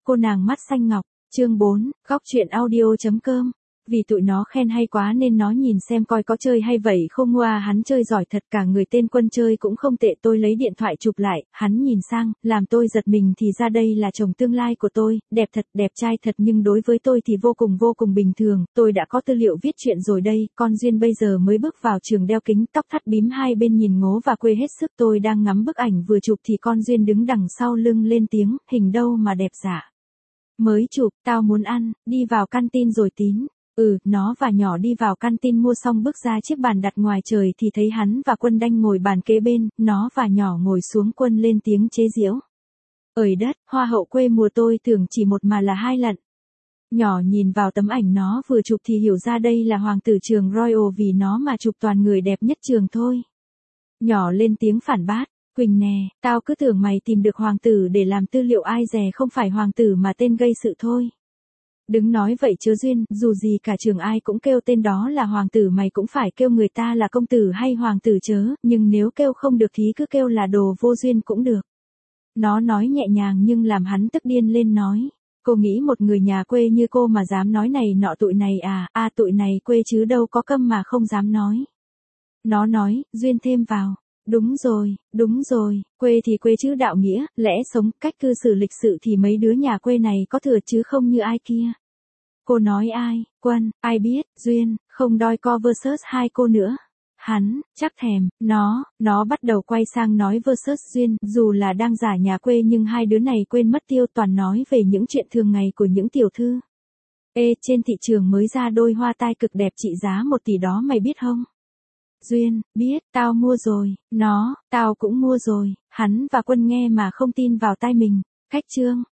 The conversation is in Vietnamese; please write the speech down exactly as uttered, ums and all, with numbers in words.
cô nàng mắt xanh ngọc, chương bốn, góc chuyện audio.com. Vì tụi nó khen hay quá nên nó nhìn xem coi có chơi hay vậy không. Ngoa, hắn chơi giỏi thật, cả người tên Quân chơi cũng không tệ. Tôi lấy điện thoại chụp lại, hắn nhìn sang, làm tôi giật mình thì ra đây là chồng tương lai của tôi, đẹp thật, đẹp trai thật, nhưng đối với tôi thì vô cùng vô cùng bình thường. Tôi đã có tư liệu viết chuyện rồi đây, con Duyên bây giờ mới bước vào trường, đeo kính, tóc thắt bím hai bên, nhìn ngố và quê hết sức. Tôi đang ngắm bức ảnh vừa chụp thì con Duyên đứng đằng sau lưng lên tiếng, hình đâu mà đẹp dạ. Mới chụp, tao muốn ăn, đi vào căn tin rồi tín. Ừ, nó và nhỏ đi vào căn tin mua xong bước ra chiếc bàn đặt ngoài trời thì thấy hắn và Quân đang ngồi bàn kế bên, nó và nhỏ ngồi xuống. Quân lên tiếng chế giễu. Ời đất, hoa hậu quê mùa tôi tưởng chỉ một mà là hai lận. Nhỏ nhìn vào tấm ảnh nó vừa chụp thì hiểu ra đây là hoàng tử trường Royal, vì nó mà chụp toàn người đẹp nhất trường thôi. Nhỏ lên tiếng phản bác. Quỳnh nè, tao cứ tưởng mày tìm được hoàng tử để làm tư liệu, ai dè không phải hoàng tử mà tên gây sự thôi. Đừng nói vậy chớ Duyên, dù gì cả trường ai cũng kêu tên đó là hoàng tử, mày cũng phải kêu người ta là công tử hay hoàng tử chớ, nhưng nếu kêu không được thì cứ kêu là đồ vô duyên cũng được. Nó nói nhẹ nhàng nhưng làm hắn tức điên lên, nói. Cô nghĩ một người nhà quê như cô mà dám nói này nọ, tụi này à, à tụi này quê chứ đâu có câm mà không dám nói. Nó nói, Duyên thêm vào. Đúng rồi, đúng rồi, quê thì quê chứ đạo nghĩa, lẽ sống, cách cư xử lịch sự thì mấy đứa nhà quê này có thừa chứ không như ai kia. Cô nói ai, Quân, ai biết, Duyên, không đoi co versus hai cô nữa. Hắn, chắc thèm, nó, nó bắt đầu quay sang nói versus Duyên, dù là đang giả nhà quê nhưng hai đứa này quên mất tiêu, toàn nói về những chuyện thường ngày của những tiểu thư. Ê, trên thị trường mới ra đôi hoa tai cực đẹp trị giá một tỷ đó, mày biết không? Duyên, biết, tao mua rồi, nó, tao cũng mua rồi. Hắn và Quân nghe mà không tin vào tai mình. Khách trương,